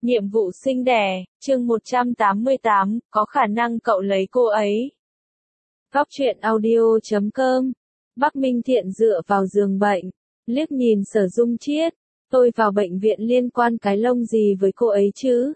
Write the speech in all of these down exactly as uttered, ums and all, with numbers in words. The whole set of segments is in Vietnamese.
Nhiệm vụ sinh đẻ, chương một trăm tám mươi tám, có khả năng cậu lấy cô ấy. Góc truyện audio chấm com. Bắc Minh Thiện dựa vào giường bệnh, liếc nhìn Sở Dung Chiết, tôi vào bệnh viện liên quan cái lông gì với cô ấy chứ?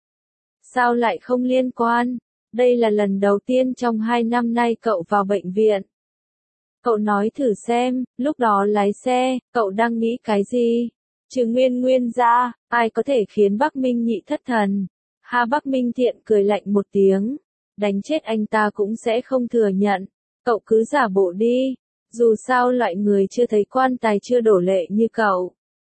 Sao lại không liên quan? Đây là lần đầu tiên trong hai năm nay cậu vào bệnh viện. Cậu nói thử xem, lúc đó lái xe, cậu đang nghĩ cái gì? Trừ Nguyên Nguyên ra, ai có thể khiến Bắc Minh Nhị thất thần? Ha, Bắc Minh Thiện cười lạnh một tiếng, đánh chết anh ta cũng sẽ không thừa nhận. Cậu cứ giả bộ đi, dù sao loại người chưa thấy quan tài chưa đổ lệ như cậu.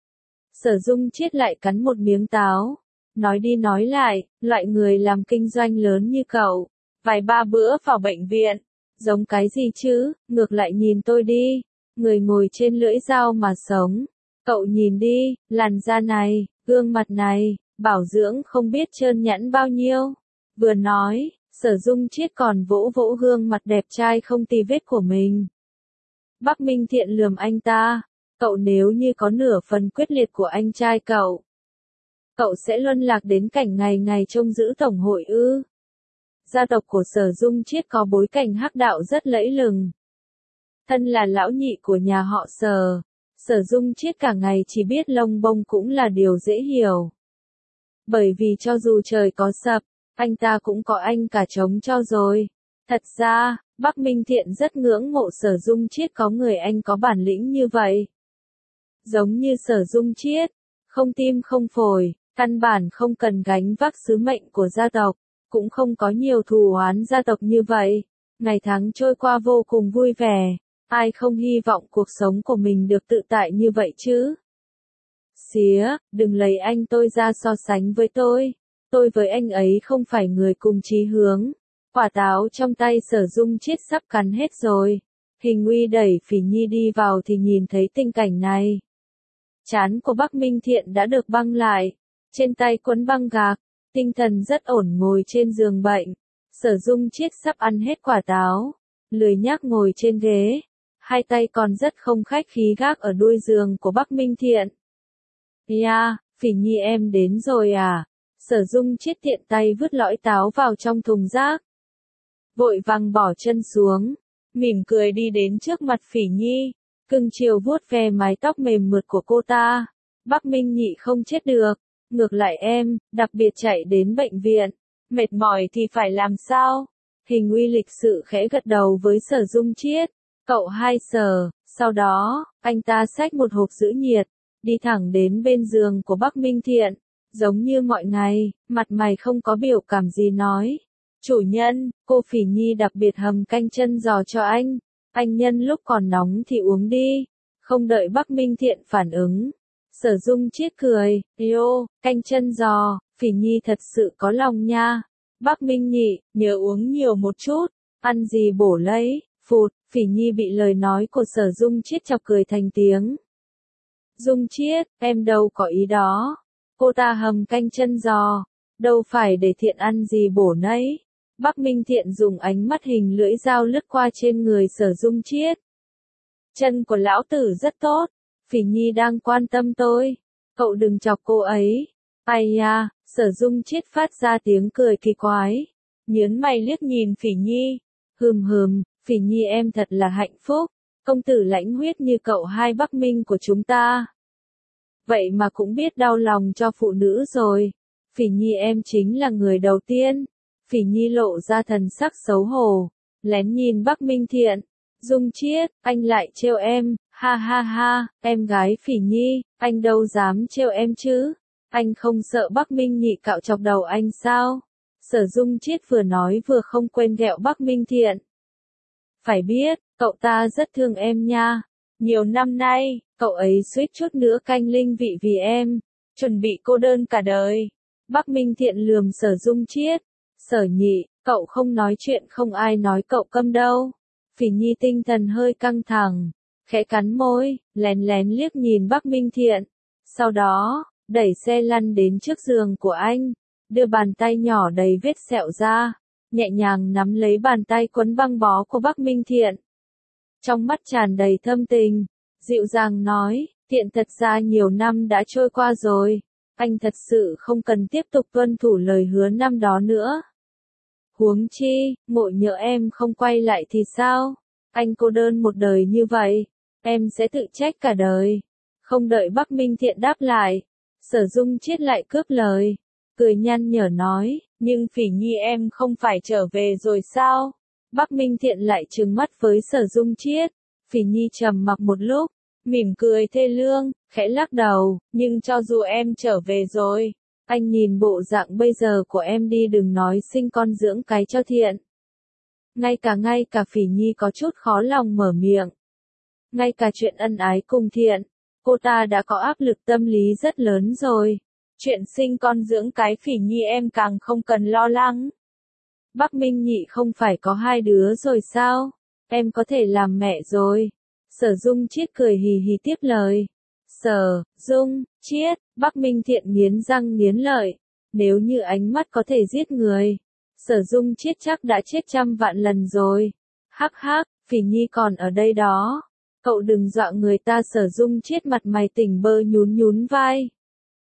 Sở Dung Chiết lại cắn một miếng táo, nói đi nói lại, loại người làm kinh doanh lớn như cậu, vài ba bữa vào bệnh viện, giống cái gì chứ? Ngược lại nhìn tôi đi, người ngồi trên lưỡi dao mà sống. Cậu nhìn đi, làn da này, gương mặt này, bảo dưỡng không biết trơn nhẵn bao nhiêu. Vừa nói, Sở Dung Chiết còn vỗ vỗ gương mặt đẹp trai không tì vết của mình. Bắc Minh Thiện lườm anh ta, cậu nếu như có nửa phần quyết liệt của anh trai cậu, cậu sẽ luân lạc đến cảnh ngày ngày trông giữ tổng hội ư? Gia tộc của Sở Dung Chiết có bối cảnh hắc đạo rất lẫy lừng. Thân là lão nhị của nhà họ Sở, Sở Dung Chiết cả ngày chỉ biết lông bông cũng là điều dễ hiểu. Bởi vì cho dù trời có sập, anh ta cũng có anh cả trống cho rồi. Thật ra, Bắc Minh Thiện rất ngưỡng mộ Sở Dung Chiết có người anh có bản lĩnh như vậy. Giống như Sở Dung Chiết, không tim không phổi, căn bản không cần gánh vác sứ mệnh của gia tộc, cũng không có nhiều thù oán gia tộc như vậy. Ngày tháng trôi qua vô cùng vui vẻ. Ai không hy vọng cuộc sống của mình được tự tại như vậy chứ? Xía, đừng lấy anh tôi ra so sánh với tôi. Tôi với anh ấy không phải người cùng chí hướng. Quả táo trong tay Sở Dung Chiết sắp cắn hết rồi. Hình Uy đẩy Phỉ Nhi đi vào thì nhìn thấy tình cảnh này. Trán của Bắc Minh Thiện đã được băng lại. Trên tay quấn băng gạc. Tinh thần rất ổn ngồi trên giường bệnh. Sở Dung Chiết sắp ăn hết quả táo. Lười nhác ngồi trên ghế. Hai tay còn rất không khách khí gác ở đuôi giường của Bắc Minh Thiện. Ya, Phỉ Nhi em đến rồi à? Sở Dung Chiết tiện tay vứt lõi táo vào trong thùng rác. Vội vàng bỏ chân xuống, mỉm cười đi đến trước mặt Phỉ Nhi, cưng chiều vuốt ve mái tóc mềm mượt của cô ta. Bắc Minh Nhị không chết được, ngược lại em, đặc biệt chạy đến bệnh viện, mệt mỏi thì phải làm sao? Hình Uy lịch sự khẽ gật đầu với Sở Dung Chiết. Cậu hai Sở, sau đó, anh ta xách một hộp giữ nhiệt, đi thẳng đến bên giường của Bắc Minh Thiện, giống như mọi ngày, mặt mày không có biểu cảm gì nói. Chủ nhân, cô Phỉ Nhi đặc biệt hầm canh chân giò cho anh, anh nhân lúc còn nóng thì uống đi. Không đợi Bắc Minh Thiện phản ứng, Sở Dung Chiết cười, yêu, canh chân giò, Phỉ Nhi thật sự có lòng nha. Bắc Minh Nhị, nhớ uống nhiều một chút, ăn gì bổ lấy. Phụt, Phỉ Nhi bị lời nói của Sở Dung Chiết chọc cười thành tiếng. Dung Chiết, em đâu có ý đó. Cô ta hầm canh chân giò, đâu phải để Thiện ăn gì bổ nấy. Bắc Minh Thiện dùng ánh mắt hình lưỡi dao lướt qua trên người Sở Dung Chiết. Chân của lão tử rất tốt, Phỉ Nhi đang quan tâm tôi. Cậu đừng chọc cô ấy. Ai ya, Sở Dung Chiết phát ra tiếng cười kỳ quái. Nhớn mày liếc nhìn Phỉ Nhi. Hừm hừm. Phỉ Nhi em thật là hạnh phúc, công tử lãnh huyết như cậu hai Bắc Minh của chúng ta. Vậy mà cũng biết đau lòng cho phụ nữ rồi. Phỉ Nhi em chính là người đầu tiên. Phỉ Nhi lộ ra thần sắc xấu hổ, lén nhìn Bắc Minh Thiện. Dung Chiết, anh lại trêu em, ha ha ha, em gái Phỉ Nhi, anh đâu dám trêu em chứ. Anh không sợ Bắc Minh Nhị cạo chọc đầu anh sao? Sở Dung Chiết vừa nói vừa không quên ghẹo Bắc Minh Thiện. Phải biết, cậu ta rất thương em nha. Nhiều năm nay, cậu ấy suýt chút nữa canh linh vị vì em, chuẩn bị cô đơn cả đời. Bắc Minh Thiện lườm Sở Dung Chiết. Sở Nhị, cậu không nói chuyện không ai nói cậu câm đâu. Phỉ Nhi tinh thần hơi căng thẳng, khẽ cắn môi, lén lén liếc nhìn Bắc Minh Thiện. Sau đó, đẩy xe lăn đến trước giường của anh, đưa bàn tay nhỏ đầy vết sẹo ra. Nhẹ nhàng nắm lấy bàn tay quấn băng bó của Bắc Minh Thiện. Trong mắt tràn đầy thâm tình, dịu dàng nói, Thiện thật ra nhiều năm đã trôi qua rồi. anh thật sự không cần tiếp tục tuân thủ lời hứa năm đó nữa. Huống chi, ngộ nhỡ em không quay lại thì sao? Anh cô đơn một đời như vậy, em sẽ tự trách cả đời. Không đợi Bắc Minh Thiện đáp lại, Sở Dung Chiết lại cướp lời, cười nhăn nhở nói, nhưng Phỉ Nhi em không phải trở về rồi sao? Bắc Minh Thiện lại trừng mắt với Sở Dung Chiết, Phỉ Nhi trầm mặc một lúc, mỉm cười thê lương, khẽ lắc đầu, nhưng cho dù em trở về rồi, anh nhìn bộ dạng bây giờ của em đi đừng nói sinh con dưỡng cái cho Thiện. Ngay cả ngay cả Phỉ Nhi có chút khó lòng mở miệng. Ngay cả chuyện ân ái cùng Thiện, cô ta đã có áp lực tâm lý rất lớn rồi. Chuyện sinh con dưỡng cái Phỉ Nhi em càng không cần lo lắng. Bắc Minh Nhị không phải có hai đứa rồi sao? Em có thể làm mẹ rồi. Sở Dung Chiết cười hì hì tiếp lời. Sở, Dung, Chiết, Bắc Minh Thiện nghiến răng nghiến lợi. Nếu như ánh mắt có thể giết người, Sở Dung Chiết chắc đã chết trăm vạn lần rồi. Hắc hắc, Phỉ Nhi còn ở đây đó. Cậu đừng dọa người ta. Sở Dung Chiết mặt mày tỉnh bơ nhún nhún vai.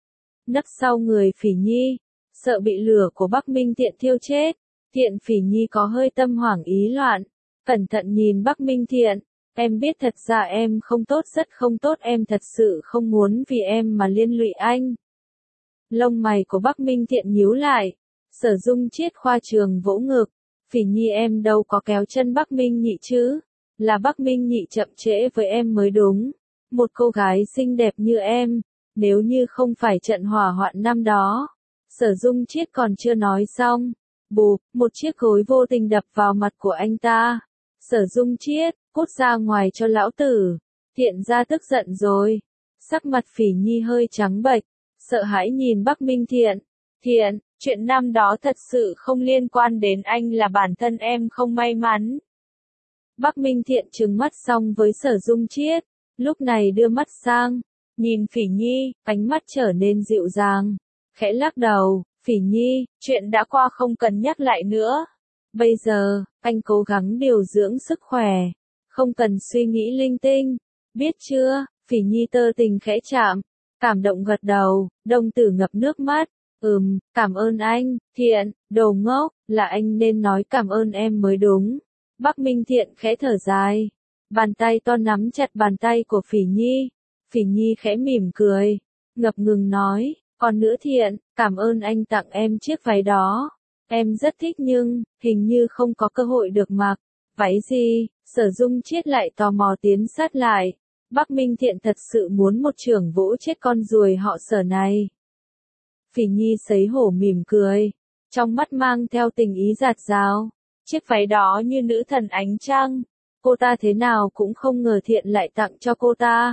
Nấp sau người Phỉ Nhi, sợ bị lửa của Bắc Minh Thiện thiêu chết. Thiện Phỉ Nhi có hơi tâm hoảng ý loạn, cẩn thận nhìn Bắc Minh Thiện. Em biết thật ra em không tốt, rất không tốt, em thật sự không muốn vì em mà liên lụy anh. Lông mày của Bắc Minh Thiện nhíu lại, Sở Dung Chiết khoa trương vỗ ngực. Phỉ Nhi em đâu có kéo chân Bắc Minh Nhị chứ, là Bắc Minh Nhị chậm trễ với em mới đúng. Một cô gái xinh đẹp như em, nếu như không phải trận hỏa hoạn năm đó. Sở Dung Chiết còn chưa nói xong, bụp, một chiếc gối vô tình đập vào mặt của anh ta. Sở Dung Chiết, cút ra ngoài cho lão tử. Thiện ra tức giận rồi. Sắc mặt Phỉ Nhi hơi trắng bệch, sợ hãi nhìn Bắc Minh Thiện. Thiện, chuyện năm đó thật sự không liên quan đến anh, là bản thân em không may mắn. Bắc Minh Thiện trừng mắt xong với Sở Dung Chiết, lúc này đưa mắt sang, nhìn Phỉ Nhi, ánh mắt trở nên dịu dàng, khẽ lắc đầu. Phỉ Nhi, chuyện đã qua không cần nhắc lại nữa. Bây giờ, anh cố gắng điều dưỡng sức khỏe, không cần suy nghĩ linh tinh, biết chưa? Phỉ Nhi tơ tình khẽ chạm, cảm động gật đầu, đồng tử ngập nước mắt. Ừm, cảm ơn anh. Thiện, đồ ngốc, là anh nên nói cảm ơn em mới đúng. Bắc Minh Thiện khẽ thở dài, bàn tay to nắm chặt bàn tay của Phỉ Nhi. Phỉ Nhi khẽ mỉm cười, ngập ngừng nói, còn nữa Thiện, cảm ơn anh tặng em chiếc váy đó. Em rất thích nhưng, hình như không có cơ hội được mặc. Váy gì? Sở Dung Chiết lại tò mò tiến sát lại. Bắc Minh Thiện thật sự muốn một chưởng vỗ chết con ruồi họ Sở này. Phỉ Nhi sấy hổ mỉm cười, trong mắt mang theo tình ý dạt dào. Chiếc váy đó như nữ thần ánh trăng. Cô ta thế nào cũng không ngờ Thiện lại tặng cho cô ta.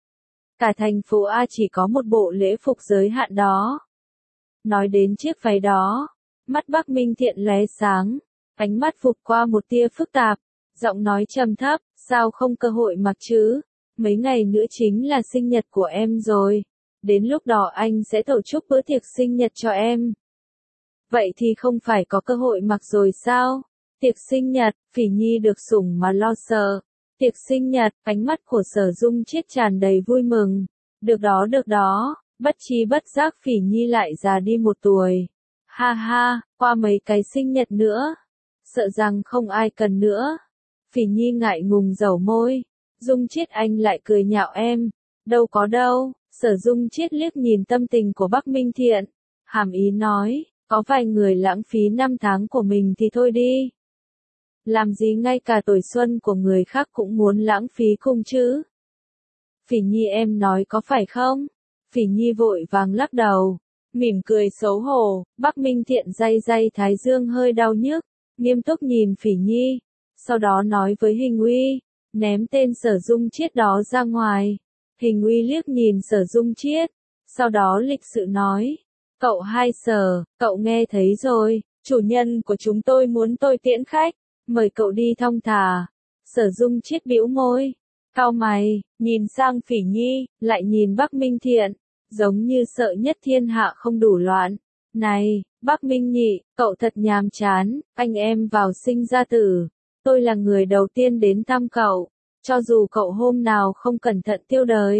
Cả thành phố A chỉ có một bộ lễ phục giới hạn đó. Nói đến chiếc váy đó, mắt Bắc Minh Thiện lóe sáng, ánh mắt vụt qua một tia phức tạp, giọng nói trầm thấp, sao không cơ hội mặc chứ? Mấy ngày nữa chính là sinh nhật của em rồi, đến lúc đó anh sẽ tổ chức bữa tiệc sinh nhật cho em. Vậy thì không phải có cơ hội mặc rồi sao? Tiệc sinh nhật, Phỉ Nhi được sủng mà lo sợ. Tiệc sinh nhật, ánh mắt của Sở Dung Chiết tràn đầy vui mừng. Được đó được đó, bất chi bất giác Phỉ Nhi lại già đi một tuổi. Ha ha, qua mấy cái sinh nhật nữa, sợ rằng không ai cần nữa. Phỉ Nhi ngại ngùng dẩu môi. Dung Chiết anh lại cười nhạo em. Đâu có đâu. Sở Dung Chiết liếc nhìn tâm tình của Bắc Minh Thiện, hàm ý nói, có vài người lãng phí năm tháng của mình thì thôi đi. Làm gì ngay cả tuổi xuân của người khác cũng muốn lãng phí cùng chứ? Phỉ Nhi em nói có phải không? Phỉ Nhi vội vàng lắc đầu, mỉm cười xấu hổ. Bắc Minh Thiện day day thái dương hơi đau nhức, nghiêm túc nhìn Phỉ Nhi, sau đó nói với Hình Uy, ném tên Sở Dung Chiết đó ra ngoài. Hình Uy liếc nhìn Sở Dung Chiết, sau đó lịch sự nói, cậu hai Sở, cậu nghe thấy rồi, chủ nhân của chúng tôi muốn tôi tiễn khách, mời cậu đi thong thả. Sở Dung Chiết bĩu môi, cau mày, nhìn sang Phỉ Nhi, lại nhìn Bắc Minh Thiện, giống như sợ nhất thiên hạ không đủ loạn. Này, Bắc Minh Nhị, cậu thật nhàm chán, anh em vào sinh ra tử, tôi là người đầu tiên đến thăm cậu, cho dù cậu hôm nào không cẩn thận tiêu đời,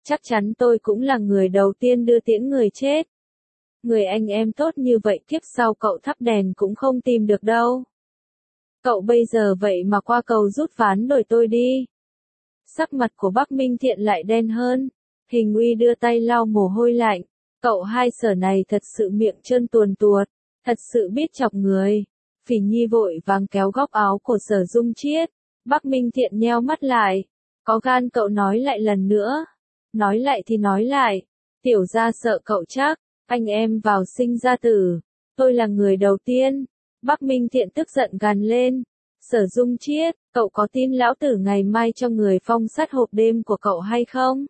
chắc chắn tôi cũng là người đầu tiên đưa tiễn người chết. Người anh em tốt như vậy kiếp sau cậu thắp đèn cũng không tìm được đâu. Cậu bây giờ vậy mà qua cầu rút ván đổi tôi đi. Sắc mặt của Bắc Minh Thiện lại đen hơn. Hình Uy đưa tay lau mồ hôi lạnh. Cậu hai Sở này thật sự miệng trơn tuồn tuột, thật sự biết chọc người. Phỉ Nhi vội vàng kéo góc áo của Sở Dung Chiết. Bắc Minh Thiện nheo mắt lại. Có gan cậu nói lại lần nữa. Nói lại thì nói lại. Tiểu gia sợ cậu chắc. Anh em vào sinh ra tử. Tôi là người đầu tiên. Bắc Minh Thiện tức giận gằn lên. Sở Dung Chiết, cậu có tin lão tử ngày mai cho người phong sát hộp đêm của cậu hay không?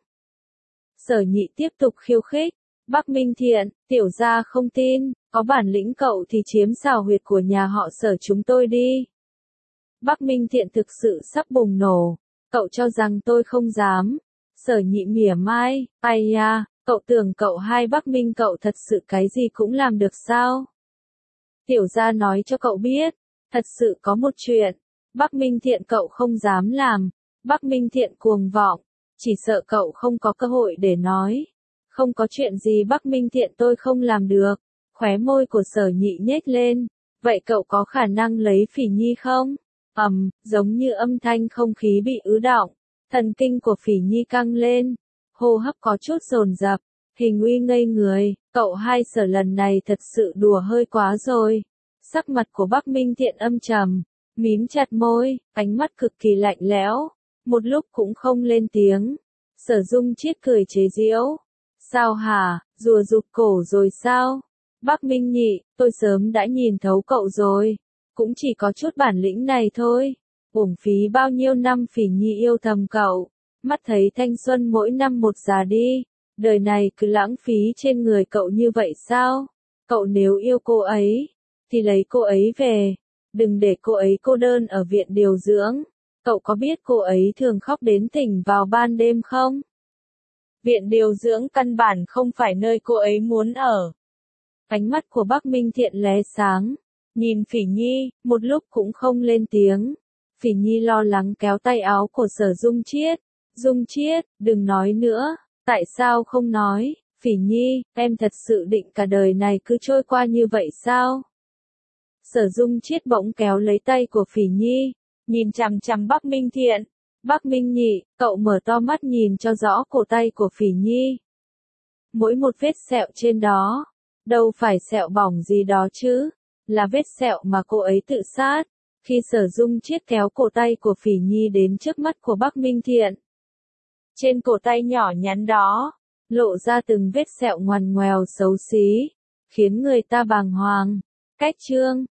Sở Nhị tiếp tục khiêu khích. Bắc Minh Thiện, tiểu gia không tin, có bản lĩnh cậu thì chiếm xào huyệt của nhà họ Sở chúng tôi đi. Bắc Minh Thiện thực sự sắp bùng nổ. Cậu cho rằng tôi không dám. Sở Nhị mỉa mai, ai ya, cậu tưởng cậu hai Bắc Minh cậu thật sự cái gì cũng làm được sao? Tiểu gia nói cho cậu biết, thật sự có một chuyện, Bắc Minh Thiện cậu không dám làm. Bắc Minh Thiện cuồng vọng, chỉ sợ cậu không có cơ hội để nói. Không có chuyện gì Bắc Minh Thiện tôi không làm được. Khóe môi của Sở Nhị nhếch lên. Vậy cậu có khả năng lấy Phỉ Nhi không? Ầm, um, giống như âm thanh không khí bị ứ đọng. Thần kinh của Phỉ Nhi căng lên. Hô hấp có chút dồn dập. Hình Uy ngây người. Cậu hai Sở lần này thật sự đùa hơi quá rồi. Sắc mặt của Bắc Minh Thiện âm trầm. Mím chặt môi, ánh mắt cực kỳ lạnh lẽo. Một lúc cũng không lên tiếng. Sở Dung Chiết cười chế giễu. Sao hả, rùa rụt cổ rồi sao? Bắc Minh Nhị, tôi sớm đã nhìn thấu cậu rồi. Cũng chỉ có chút bản lĩnh này thôi. Uổng phí bao nhiêu năm Phỉ Nhi yêu thầm cậu. Mắt thấy thanh xuân mỗi năm một già đi. Đời này cứ lãng phí trên người cậu như vậy sao? Cậu nếu yêu cô ấy, thì lấy cô ấy về. Đừng để cô ấy cô đơn ở viện điều dưỡng. Cậu có biết cô ấy thường khóc đến tỉnh vào ban đêm không? Viện điều dưỡng căn bản không phải nơi cô ấy muốn ở. Ánh mắt của Bắc Minh Thiện lóe sáng. Nhìn Phỉ Nhi, một lúc cũng không lên tiếng. Phỉ Nhi lo lắng kéo tay áo của Sở Dung Chiết. Dung Chiết, đừng nói nữa. Tại sao không nói? Phỉ Nhi, em thật sự định cả đời này cứ trôi qua như vậy sao? Sở Dung Chiết bỗng kéo lấy tay của Phỉ Nhi, nhìn chằm chằm Bắc Minh Thiện. Bắc Minh Nhị, cậu mở to mắt nhìn cho rõ cổ tay của Phỉ Nhi. Mỗi một vết sẹo trên đó, đâu phải sẹo bỏng gì đó chứ, là vết sẹo mà cô ấy tự sát. Khi Sở Dung Chiết kéo cổ tay của Phỉ Nhi đến trước mắt của Bắc Minh Thiện. Trên cổ tay nhỏ nhắn đó, lộ ra từng vết sẹo ngoằn ngoèo xấu xí, khiến người ta bàng hoàng. Cách chương